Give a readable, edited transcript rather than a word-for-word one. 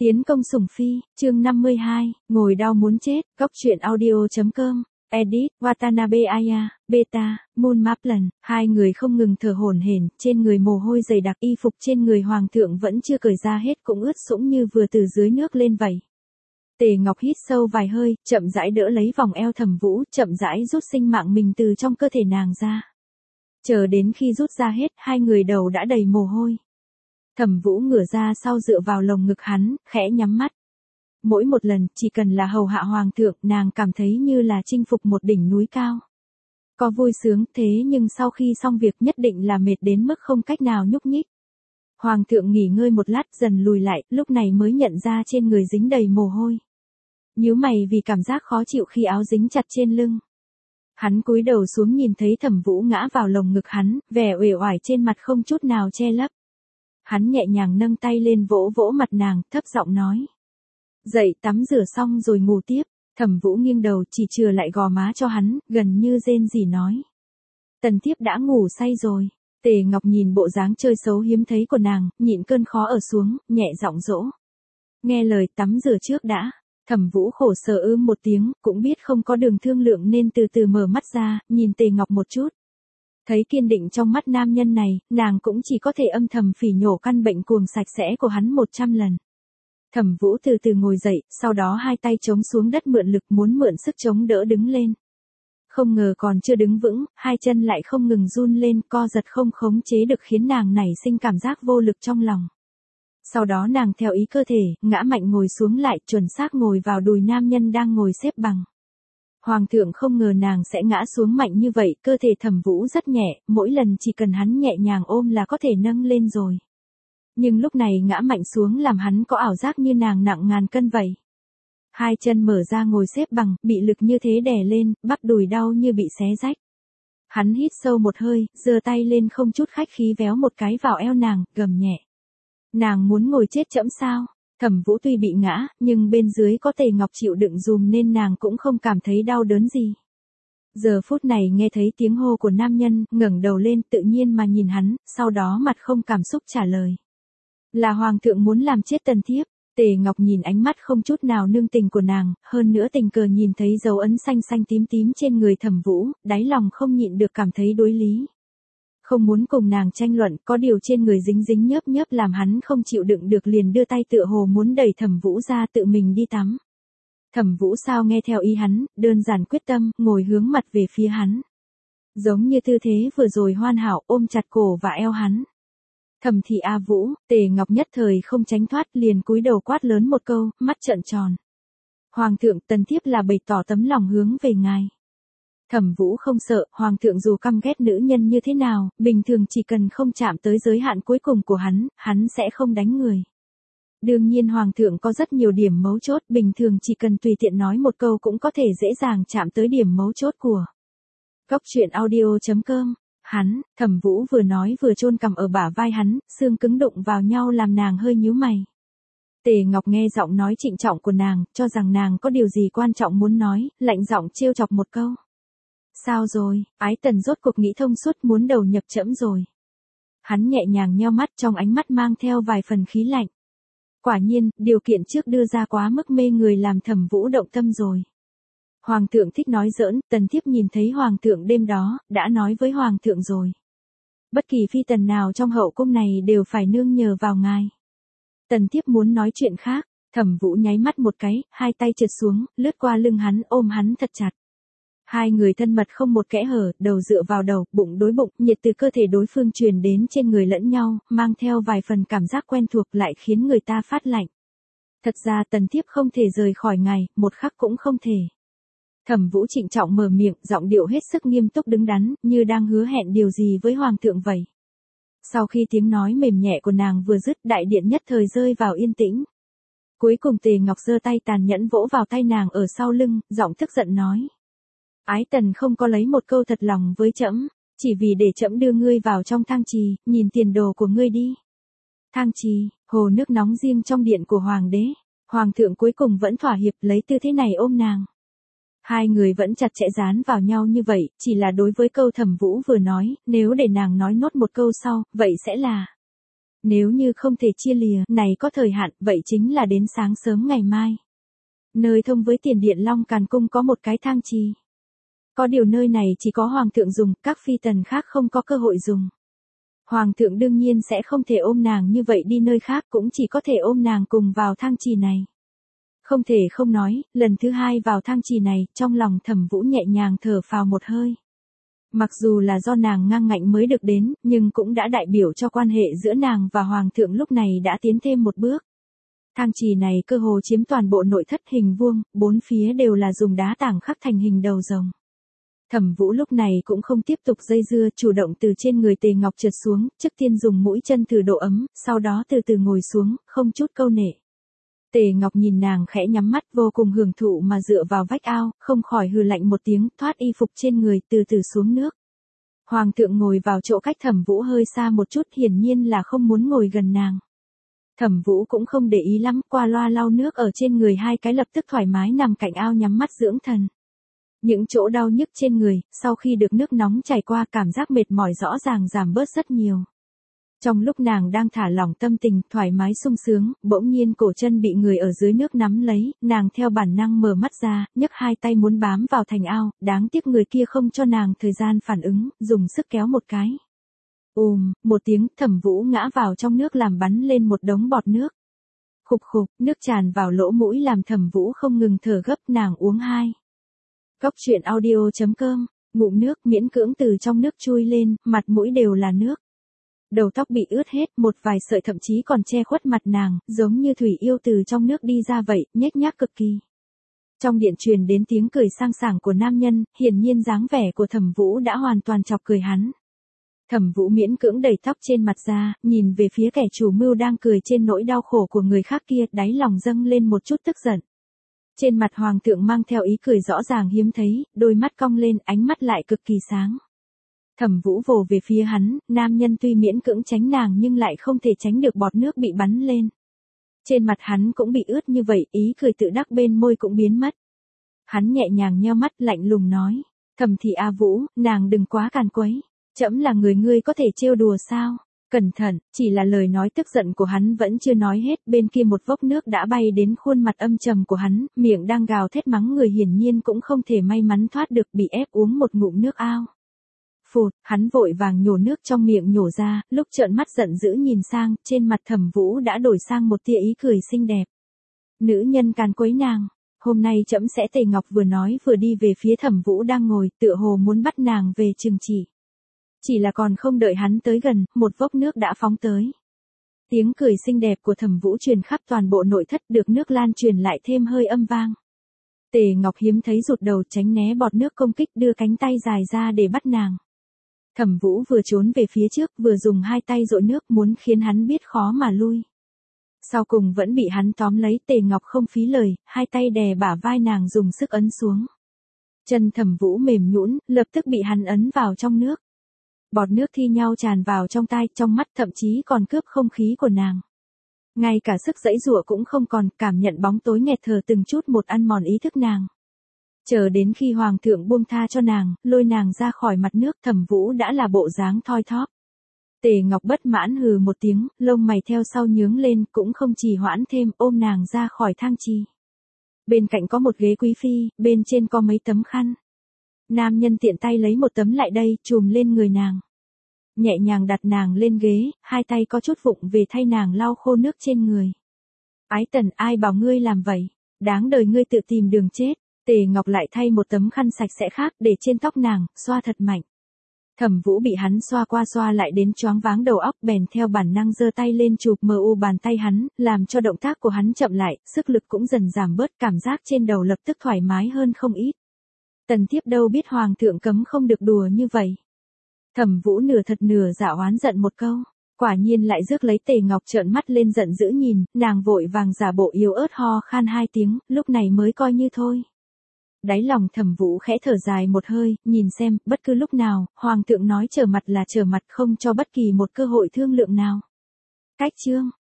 Tiến công sủng phi, chương 52, ngồi đau muốn chết, góc truyện audio.com, edit, Watanabe Aya, beta, Moon Maplan, hai người không ngừng thở hổn hển, trên người mồ hôi dày đặc, y phục trên người hoàng thượng vẫn chưa cởi ra hết cũng ướt sũng như vừa từ dưới nước lên vậy. Tề Ngọc hít sâu vài hơi, chậm rãi đỡ lấy vòng eo Thẩm Vũ, chậm rãi rút sinh mạng mình từ trong cơ thể nàng ra. Chờ đến khi rút ra hết, hai người đầu đã đầy mồ hôi. Thẩm Vũ ngửa ra sau dựa vào lồng ngực hắn, khẽ nhắm mắt. Mỗi một lần, chỉ cần là hầu hạ hoàng thượng, nàng cảm thấy như là chinh phục một đỉnh núi cao. Có vui sướng, thế nhưng sau khi xong việc nhất định là mệt đến mức không cách nào nhúc nhích. Hoàng thượng nghỉ ngơi một lát dần lùi lại, lúc này mới nhận ra trên người dính đầy mồ hôi. Nhíu mày vì cảm giác khó chịu khi áo dính chặt trên lưng. Hắn cúi đầu xuống nhìn thấy Thẩm Vũ ngã vào lồng ngực hắn, vẻ uể oải trên mặt không chút nào che lấp. Hắn nhẹ nhàng nâng tay lên vỗ vỗ mặt nàng, thấp giọng nói. Dậy tắm rửa xong rồi ngủ tiếp. Thẩm Vũ nghiêng đầu chỉ chừa lại gò má cho hắn, gần như rên rỉ nói. Tần thiếp đã ngủ say rồi. Tề Ngọc nhìn bộ dáng chơi xấu hiếm thấy của nàng, nhịn cơn khó ở xuống, nhẹ giọng dỗ. Nghe lời tắm rửa trước đã. Thẩm Vũ khổ sở một tiếng, cũng biết không có đường thương lượng nên từ từ mở mắt ra, nhìn Tề Ngọc một chút. Thấy kiên định trong mắt nam nhân này, nàng cũng chỉ có thể âm thầm phỉ nhổ căn bệnh cuồng sạch sẽ của hắn 100 lần. Thẩm Vũ từ từ ngồi dậy, sau đó hai tay chống xuống đất mượn lực muốn mượn sức chống đỡ đứng lên. Không ngờ còn chưa đứng vững, hai chân lại không ngừng run lên, co giật không khống chế được khiến nàng nảy sinh cảm giác vô lực trong lòng. Sau đó nàng theo ý cơ thể, ngã mạnh ngồi xuống lại, chuẩn xác ngồi vào đùi nam nhân đang ngồi xếp bằng. Hoàng thượng không ngờ nàng sẽ ngã xuống mạnh như vậy, cơ thể Thẩm Vũ rất nhẹ, mỗi lần chỉ cần hắn nhẹ nhàng ôm là có thể nâng lên rồi. Nhưng lúc này ngã mạnh xuống làm hắn có ảo giác như nàng nặng ngàn cân vậy. Hai chân mở ra ngồi xếp bằng, bị lực như thế đè lên, bắp đùi đau như bị xé rách. Hắn hít sâu một hơi, giơ tay lên không chút khách khí véo một cái vào eo nàng, gầm nhẹ. Nàng muốn ngồi chết chẫm sao? Thẩm Vũ tuy bị ngã, nhưng bên dưới có Tề Ngọc chịu đựng dùm nên nàng cũng không cảm thấy đau đớn gì. Giờ phút này nghe thấy tiếng hô của nam nhân, ngẩng đầu lên tự nhiên mà nhìn hắn, sau đó mặt không cảm xúc trả lời. Là hoàng thượng muốn làm chết tần thiếp. Tề Ngọc nhìn ánh mắt không chút nào nương tình của nàng, hơn nữa tình cờ nhìn thấy dấu ấn xanh xanh tím tím trên người Thẩm Vũ, đáy lòng không nhịn được cảm thấy đối lý. Không muốn cùng nàng tranh luận, có điều trên người dính dính nhớp nhớp làm hắn không chịu đựng được liền đưa tay tựa hồ muốn đẩy Thẩm Vũ ra tự mình đi tắm. Thẩm Vũ sao nghe theo ý hắn, đơn giản quyết tâm, ngồi hướng mặt về phía hắn. Giống như tư thế vừa rồi hoàn hảo, ôm chặt cổ và eo hắn. Thẩm thị A Vũ, Tề Ngọc nhất thời không tránh thoát liền cúi đầu quát lớn một câu, mắt trợn tròn. Hoàng thượng, tần thiếp là bày tỏ tấm lòng hướng về ngài. Thẩm Vũ không sợ, hoàng thượng dù căm ghét nữ nhân như thế nào, bình thường chỉ cần không chạm tới giới hạn cuối cùng của hắn sẽ không đánh người. Đương nhiên hoàng thượng có rất nhiều điểm mấu chốt, bình thường chỉ cần tùy tiện nói một câu cũng có thể dễ dàng chạm tới điểm mấu chốt của. Góc truyện audio.com. Thẩm Vũ vừa nói vừa chôn cằm ở bả vai hắn, xương cứng đụng vào nhau làm nàng hơi nhíu mày. Tề Ngọc nghe giọng nói trịnh trọng của nàng, cho rằng nàng có điều gì quan trọng muốn nói, lạnh giọng trêu chọc một câu. Sao rồi, ái tần rốt cuộc nghĩ thông suốt muốn đầu nhập trẫm rồi. Hắn nhẹ nhàng nheo mắt trong ánh mắt mang theo vài phần khí lạnh. Quả nhiên, điều kiện trước đưa ra quá mức mê người làm Thẩm Vũ động tâm rồi. Hoàng thượng thích nói giỡn, tần thiếp nhìn thấy hoàng thượng đêm đó, đã nói với hoàng thượng rồi. Bất kỳ phi tần nào trong hậu cung này đều phải nương nhờ vào ngài. Tần thiếp muốn nói chuyện khác. Thẩm Vũ nháy mắt một cái, hai tay trượt xuống, lướt qua lưng hắn, ôm hắn thật chặt. Hai người thân mật không một kẽ hở, đầu dựa vào đầu, bụng đối bụng, nhiệt từ cơ thể đối phương truyền đến trên người lẫn nhau, mang theo vài phần cảm giác quen thuộc lại khiến người ta phát lạnh. Thật ra tần thiếp không thể rời khỏi ngài, một khắc cũng không thể. Thẩm Vũ trịnh trọng mở miệng, giọng điệu hết sức nghiêm túc đứng đắn, như đang hứa hẹn điều gì với hoàng thượng vậy. Sau khi tiếng nói mềm nhẹ của nàng vừa dứt, đại điện nhất thời rơi vào yên tĩnh. Cuối cùng Tề Ngọc giơ tay tàn nhẫn vỗ vào tay nàng ở sau lưng, giọng tức giận nói. Ái tần không có lấy một câu thật lòng với trẫm, chỉ vì để trẫm đưa ngươi vào trong thang trì, nhìn tiền đồ của ngươi đi. Thang trì, hồ nước nóng riêng trong điện của hoàng đế. Hoàng thượng cuối cùng vẫn thỏa hiệp lấy tư thế này ôm nàng. Hai người vẫn chặt chẽ dán vào nhau như vậy, chỉ là đối với câu Thẩm Vũ vừa nói, nếu để nàng nói nốt một câu sau, vậy sẽ là. Nếu như không thể chia lìa, này có thời hạn, vậy chính là đến sáng sớm ngày mai. Nơi thông với tiền điện Long Càn Cung có một cái thang trì. Có điều nơi này chỉ có hoàng thượng dùng, các phi tần khác không có cơ hội dùng. Hoàng thượng đương nhiên sẽ không thể ôm nàng như vậy đi nơi khác, cũng chỉ có thể ôm nàng cùng vào thang trì này. Không thể không nói, lần thứ hai vào thang trì này, trong lòng Thẩm Vũ nhẹ nhàng thở phào một hơi. Mặc dù là do nàng ngang ngạnh mới được đến, nhưng cũng đã đại biểu cho quan hệ giữa nàng và hoàng thượng lúc này đã tiến thêm một bước. Thang trì này cơ hồ chiếm toàn bộ nội thất, hình vuông, bốn phía đều là dùng đá tảng khắc thành hình đầu rồng. Thẩm Vũ lúc này cũng không tiếp tục dây dưa, chủ động từ trên người Tề Ngọc trượt xuống, trước tiên dùng mũi chân thử độ ấm, sau đó từ từ ngồi xuống, không chút câu nệ. Tề Ngọc nhìn nàng khẽ nhắm mắt, vô cùng hưởng thụ mà dựa vào vách ao, không khỏi hừ lạnh một tiếng, thoát y phục trên người, từ từ xuống nước. Hoàng thượng ngồi vào chỗ cách Thẩm Vũ hơi xa một chút, hiển nhiên là không muốn ngồi gần nàng. Thẩm Vũ cũng không để ý lắm, qua loa lau nước ở trên người hai cái, lập tức thoải mái nằm cạnh ao nhắm mắt dưỡng thần. Những chỗ đau nhức trên người, sau khi được nước nóng chảy qua, cảm giác mệt mỏi rõ ràng giảm bớt rất nhiều. Trong lúc nàng đang thả lỏng tâm tình, thoải mái sung sướng, bỗng nhiên cổ chân bị người ở dưới nước nắm lấy, nàng theo bản năng mở mắt ra, nhấc hai tay muốn bám vào thành ao, đáng tiếc người kia không cho nàng thời gian phản ứng, dùng sức kéo một cái. Một tiếng, Thẩm Vũ ngã vào trong nước làm bắn lên một đống bọt nước. Khục khục, nước tràn vào lỗ mũi làm Thẩm Vũ không ngừng thở gấp, nàng uống hai cốc truyện audio.com, ngụm nước miễn cưỡng từ trong nước chui lên, mặt mũi đều là nước. Đầu tóc bị ướt hết, một vài sợi thậm chí còn che khuất mặt nàng, giống như thủy yêu từ trong nước đi ra vậy, nhếch nhác cực kỳ. Trong điện truyền đến tiếng cười sang sảng của nam nhân, hiển nhiên dáng vẻ của Thẩm Vũ đã hoàn toàn chọc cười hắn. Thẩm Vũ miễn cưỡng đẩy tóc trên mặt ra, nhìn về phía kẻ chủ mưu đang cười trên nỗi đau khổ của người khác kia, đáy lòng dâng lên một chút tức giận. Trên mặt hoàng thượng mang theo ý cười rõ ràng hiếm thấy, đôi mắt cong lên, ánh mắt lại cực kỳ sáng. Thẩm Vũ vồ về phía hắn, nam nhân tuy miễn cưỡng tránh nàng nhưng lại không thể tránh được bọt nước bị bắn lên. Trên mặt hắn cũng bị ướt như vậy, ý cười tự đắc bên môi cũng biến mất. Hắn nhẹ nhàng nheo mắt, lạnh lùng nói, Thẩm thị A Vũ, nàng đừng quá càn quấy, trẫm là người ngươi có thể trêu đùa sao? Cẩn thận, chỉ là lời nói tức giận của hắn vẫn chưa nói hết, bên kia một vốc nước đã bay đến khuôn mặt âm trầm của hắn, miệng đang gào thét mắng người, hiển nhiên cũng không thể may mắn thoát được, bị ép uống một ngụm nước ao. Phụt, hắn vội vàng nhổ nước trong miệng nhổ ra, lúc trợn mắt giận dữ nhìn sang, trên mặt Thẩm Vũ đã đổi sang một tia ý cười xinh đẹp. Nữ nhân càn quấy nàng, hôm nay trẫm sẽ. Tề Ngọc vừa nói vừa đi về phía Thẩm Vũ đang ngồi, tựa hồ muốn bắt nàng về trừng trị. Chỉ là còn không đợi hắn tới gần, một vốc nước đã phóng tới. Tiếng cười xinh đẹp của Thẩm Vũ truyền khắp toàn bộ nội thất, được nước lan truyền lại thêm hơi âm vang. Tề Ngọc hiếm thấy rụt đầu tránh né bọt nước công kích, đưa cánh tay dài ra để bắt nàng. Thẩm Vũ vừa trốn về phía trước, vừa dùng hai tay dội nước muốn khiến hắn biết khó mà lui. Sau cùng vẫn bị hắn tóm lấy, Tề Ngọc không phí lời, hai tay đè bả vai nàng dùng sức ấn xuống. Chân Thẩm Vũ mềm nhũn, lập tức bị hắn ấn vào trong nước. Bọt nước thi nhau tràn vào trong tai, trong mắt, thậm chí còn cướp không khí của nàng. Ngay cả sức giãy giụa cũng không còn, cảm nhận bóng tối nghẹt thở từng chút một ăn mòn ý thức nàng. Chờ đến khi hoàng thượng buông tha cho nàng, lôi nàng ra khỏi mặt nước, Thẩm Vũ đã là bộ dáng thoi thóp. Tề Ngọc bất mãn hừ một tiếng, lông mày theo sau nhướng lên, cũng không trì hoãn thêm, ôm nàng ra khỏi thang trì. Bên cạnh có một ghế quý phi, bên trên có mấy tấm khăn. Nam nhân tiện tay lấy một tấm lại đây, chùm lên người nàng. Nhẹ nhàng đặt nàng lên ghế, hai tay có chút vụng về thay nàng lau khô nước trên người. Ái Tần, ai bảo ngươi làm vậy? Đáng đời ngươi tự tìm đường chết. Tề Ngọc lại thay một tấm khăn sạch sẽ khác để trên tóc nàng, xoa thật mạnh. Thẩm Vũ bị hắn xoa qua xoa lại đến choáng váng đầu óc, bèn theo bản năng giơ tay lên chụp mu bàn tay hắn, làm cho động tác của hắn chậm lại, sức lực cũng dần giảm bớt, cảm giác trên đầu lập tức thoải mái hơn không ít. Tần thiếp đâu biết hoàng thượng cấm không được đùa như vậy. Thẩm Vũ nửa thật nửa giả oán giận một câu, quả nhiên lại rước lấy. Tề Ngọc trợn mắt lên giận dữ nhìn, nàng vội vàng giả bộ yếu ớt ho khan hai tiếng, lúc này mới coi như thôi. Đáy lòng Thẩm Vũ khẽ thở dài một hơi, nhìn xem, bất cứ lúc nào, hoàng thượng nói trở mặt là trở mặt, không cho bất kỳ một cơ hội thương lượng nào. Cách chương